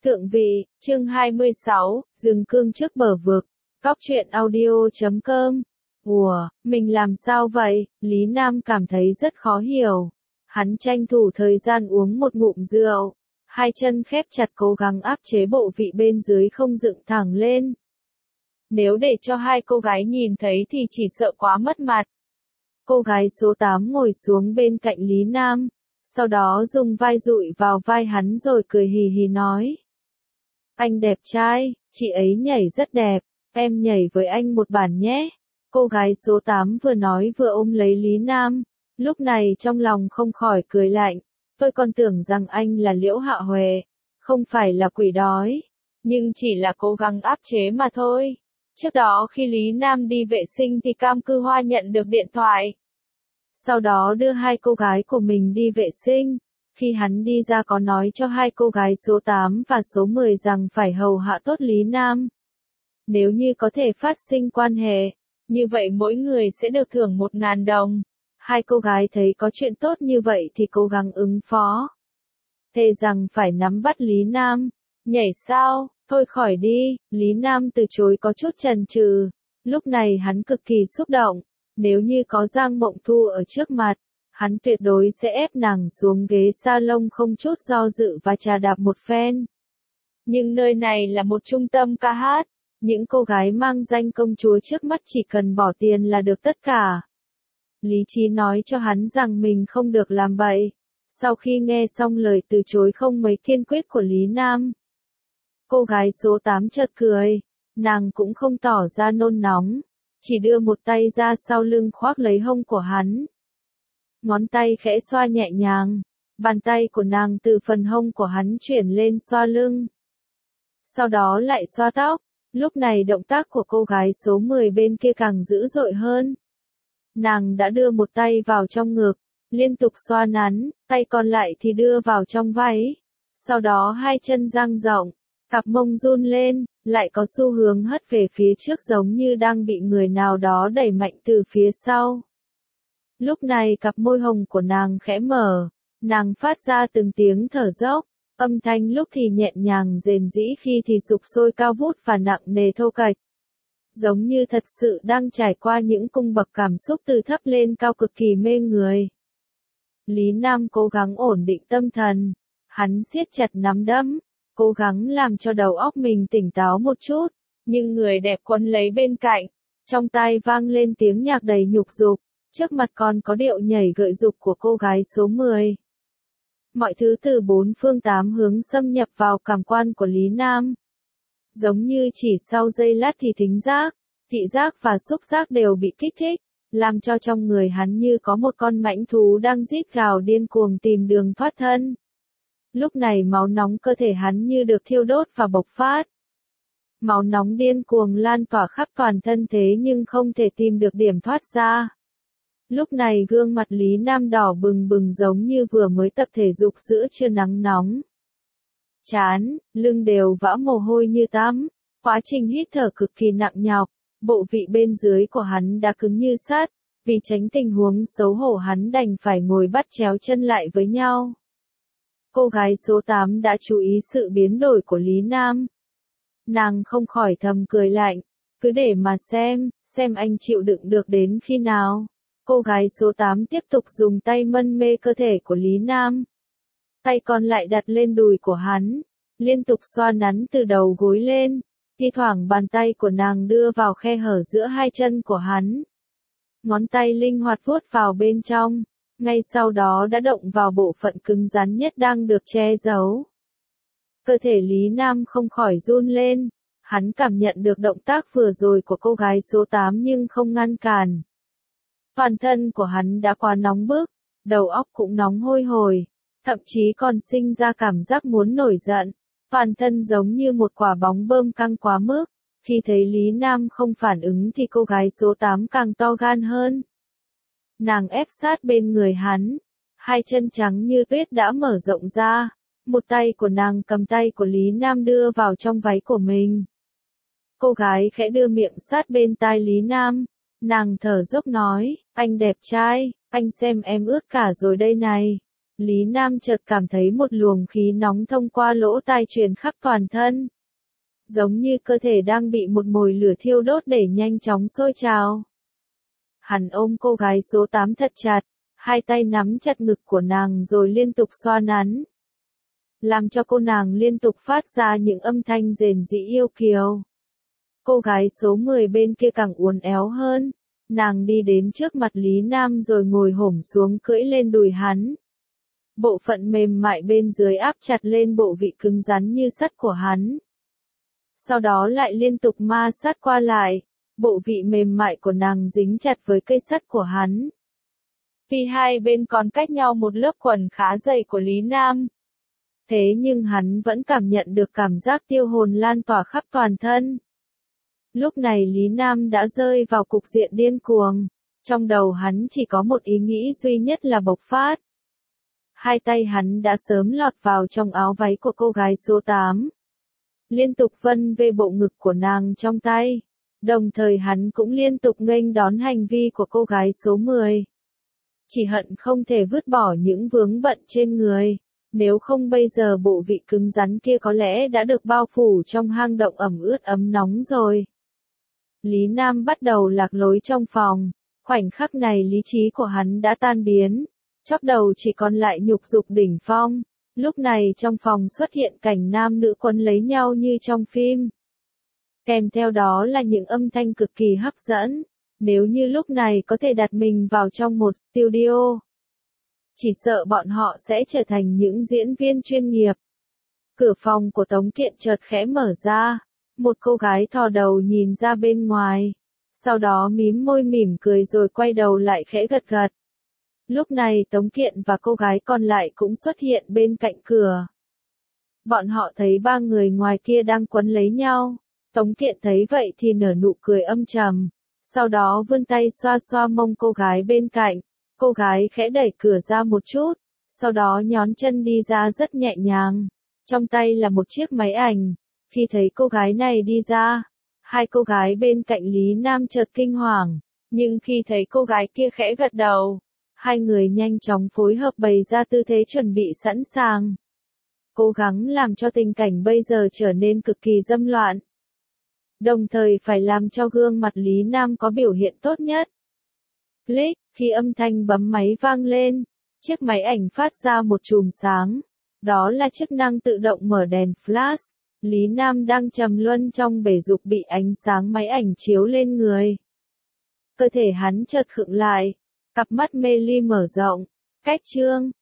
Thượng vị, chương 26, rừng cương trước bờ vực, cóc truyện audio.com. Ủa, mình làm sao vậy? Lý Nam cảm thấy rất khó hiểu. Hắn tranh thủ thời gian uống một ngụm rượu, hai chân khép chặt cố gắng áp chế bộ vị bên dưới không dựng thẳng lên. Nếu để cho hai cô gái nhìn thấy thì chỉ sợ quá mất mặt. Cô gái số 8 ngồi xuống bên cạnh Lý Nam, sau đó dùng vai dụi vào vai hắn rồi cười hì hì nói. Anh đẹp trai, chị ấy nhảy rất đẹp, em nhảy với anh một bản nhé. Cô gái số 8 vừa nói vừa ôm lấy Lý Nam, lúc này trong lòng không khỏi cười lạnh. Tôi còn tưởng rằng anh là Liễu Hạ Huệ, không phải là quỷ đói, nhưng chỉ là cố gắng áp chế mà thôi. Trước đó khi Lý Nam đi vệ sinh thì Cam Cư Hoa nhận được điện thoại. Sau đó đưa hai cô gái của mình đi vệ sinh. Khi hắn đi ra có nói cho hai cô gái số 8 và số 10 rằng phải hầu hạ tốt Lý Nam. Nếu như có thể phát sinh quan hệ, như vậy mỗi người sẽ được thưởng 1.000 đồng. Hai cô gái thấy có chuyện tốt như vậy thì cố gắng ứng phó. Thề rằng phải nắm bắt Lý Nam. Nhảy sao? Thôi khỏi đi. Lý Nam từ chối có chút chần chừ. Lúc này hắn cực kỳ xúc động. Nếu như có Giang Mộng Thu ở trước mặt, hắn tuyệt đối sẽ ép nàng xuống ghế salon không chút do dự và chà đạp một phen. Nhưng nơi này là một trung tâm ca hát, những cô gái mang danh công chúa trước mắt chỉ cần bỏ tiền là được tất cả. Lý trí nói cho hắn rằng mình không được làm bậy. Sau khi nghe xong lời từ chối không mấy kiên quyết của Lý Nam, cô gái số 8 chợt cười, nàng cũng không tỏ ra nôn nóng, chỉ đưa một tay ra sau lưng khoác lấy hông của hắn. Ngón tay khẽ xoa nhẹ nhàng, bàn tay của nàng từ phần hông của hắn chuyển lên xoa lưng. Sau đó lại xoa tóc, lúc này động tác của cô gái số 10 bên kia càng dữ dội hơn. Nàng đã đưa một tay vào trong ngực, liên tục xoa nắn, tay còn lại thì đưa vào trong váy. Sau đó hai chân dang rộng, cặp mông run lên, lại có xu hướng hất về phía trước giống như đang bị người nào đó đẩy mạnh từ phía sau. Lúc này cặp môi hồng của nàng khẽ mở, nàng phát ra từng tiếng thở dốc, âm thanh lúc thì nhẹ nhàng rền rĩ khi thì sục sôi cao vút và nặng nề thô kệch. Giống như thật sự đang trải qua những cung bậc cảm xúc từ thấp lên cao cực kỳ mê người. Lý Nam cố gắng ổn định tâm thần, hắn siết chặt nắm đấm, cố gắng làm cho đầu óc mình tỉnh táo một chút, nhưng người đẹp quấn lấy bên cạnh, trong tai vang lên tiếng nhạc đầy nhục dục. Trước mặt còn có điệu nhảy gợi dục của cô gái số 10. Mọi thứ từ bốn phương tám hướng xâm nhập vào cảm quan của Lý Nam. Giống như chỉ sau giây lát thì thính giác, thị giác và xúc giác đều bị kích thích, làm cho trong người hắn như có một con mãnh thú đang rít gào điên cuồng tìm đường thoát thân. Lúc này máu nóng cơ thể hắn như được thiêu đốt và bộc phát. Máu nóng điên cuồng lan tỏa khắp toàn thân thế nhưng không thể tìm được điểm thoát ra. Lúc này gương mặt Lý Nam đỏ bừng bừng giống như vừa mới tập thể dục giữa trưa nắng nóng. Trán, lưng đều vã mồ hôi như tắm, quá trình hít thở cực kỳ nặng nhọc, bộ vị bên dưới của hắn đã cứng như sắt, vì tránh tình huống xấu hổ hắn đành phải ngồi bắt chéo chân lại với nhau. Cô gái số 8 đã chú ý sự biến đổi của Lý Nam. Nàng không khỏi thầm cười lạnh, cứ để mà xem anh chịu đựng được đến khi nào. Cô gái số 8 tiếp tục dùng tay mân mê cơ thể của Lý Nam. Tay còn lại đặt lên đùi của hắn, liên tục xoa nắn từ đầu gối lên, thi thoảng bàn tay của nàng đưa vào khe hở giữa hai chân của hắn. Ngón tay linh hoạt vuốt vào bên trong, ngay sau đó đã động vào bộ phận cứng rắn nhất đang được che giấu. Cơ thể Lý Nam không khỏi run lên, hắn cảm nhận được động tác vừa rồi của cô gái số 8 nhưng không ngăn cản. Toàn thân của hắn đã quá nóng bức, đầu óc cũng nóng hôi hổi, thậm chí còn sinh ra cảm giác muốn nổi giận. Toàn thân giống như một quả bóng bơm căng quá mức. Khi thấy Lý Nam không phản ứng thì cô gái số 8 càng to gan hơn. Nàng ép sát bên người hắn, hai chân trắng như tuyết đã mở rộng ra, một tay của nàng cầm tay của Lý Nam đưa vào trong váy của mình. Cô gái khẽ đưa miệng sát bên tai Lý Nam. Nàng thở dốc nói, anh đẹp trai, anh xem em ướt cả rồi đây này. Lý Nam chợt cảm thấy một luồng khí nóng thông qua lỗ tai truyền khắp toàn thân. Giống như cơ thể đang bị một mồi lửa thiêu đốt để nhanh chóng sôi trào. Hắn ôm cô gái số 8 thật chặt, hai tay nắm chặt ngực của nàng rồi liên tục xoa nắn. Làm cho cô nàng liên tục phát ra những âm thanh rền rĩ yêu kiều. Cô gái số 10 bên kia càng uốn éo hơn. Nàng đi đến trước mặt Lý Nam rồi ngồi xổm xuống cưỡi lên đùi hắn. Bộ phận mềm mại bên dưới áp chặt lên bộ vị cứng rắn như sắt của hắn. Sau đó lại liên tục ma sát qua lại, bộ vị mềm mại của nàng dính chặt với cây sắt của hắn. Vì hai bên còn cách nhau một lớp quần khá dày của Lý Nam. Thế nhưng hắn vẫn cảm nhận được cảm giác tiêu hồn lan tỏa khắp toàn thân. Lúc này Lý Nam đã rơi vào cục diện điên cuồng, trong đầu hắn chỉ có một ý nghĩ duy nhất là bộc phát. Hai tay hắn đã sớm lọt vào trong áo váy của cô gái số 8. Liên tục vân về bộ ngực của nàng trong tay. Đồng thời hắn cũng liên tục nghênh đón hành vi của cô gái số 10. Chỉ hận không thể vứt bỏ những vướng bận trên người. Nếu không bây giờ bộ vị cứng rắn kia có lẽ đã được bao phủ trong hang động ẩm ướt ấm nóng rồi. Lý Nam bắt đầu lạc lối trong phòng. Khoảnh khắc này lý trí của hắn đã tan biến. Chóp đầu chỉ còn lại nhục dục đỉnh phong. Lúc này trong phòng xuất hiện cảnh nam nữ quấn lấy nhau như trong phim. Kèm theo đó là những âm thanh cực kỳ hấp dẫn. Nếu như lúc này có thể đặt mình vào trong một studio, chỉ sợ bọn họ sẽ trở thành những diễn viên chuyên nghiệp. Cửa phòng của Tống Kiện chợt khẽ mở ra. Một cô gái thò đầu nhìn ra bên ngoài. Sau đó mím môi mỉm cười rồi quay đầu lại khẽ gật gật. Lúc này Tống Kiện và cô gái còn lại cũng xuất hiện bên cạnh cửa. Bọn họ thấy ba người ngoài kia đang quấn lấy nhau. Tống Kiện thấy vậy thì nở nụ cười âm trầm. Sau đó vươn tay xoa xoa mông cô gái bên cạnh. Cô gái khẽ đẩy cửa ra một chút. Sau đó nhón chân đi ra rất nhẹ nhàng. Trong tay là một chiếc máy ảnh. Khi thấy cô gái này đi ra, hai cô gái bên cạnh Lý Nam chợt kinh hoàng. Nhưng khi thấy cô gái kia khẽ gật đầu, hai người nhanh chóng phối hợp bày ra tư thế chuẩn bị sẵn sàng. Cố gắng làm cho tình cảnh bây giờ trở nên cực kỳ dâm loạn. Đồng thời phải làm cho gương mặt Lý Nam có biểu hiện tốt nhất. Click, khi âm thanh bấm máy vang lên, chiếc máy ảnh phát ra một chùm sáng. Đó là chức năng tự động mở đèn flash. Lý Nam đang trầm luân trong bể dục bị ánh sáng máy ảnh chiếu lên người. Cơ thể hắn chợt khựng lại, cặp mắt mê ly mở rộng. Cách chương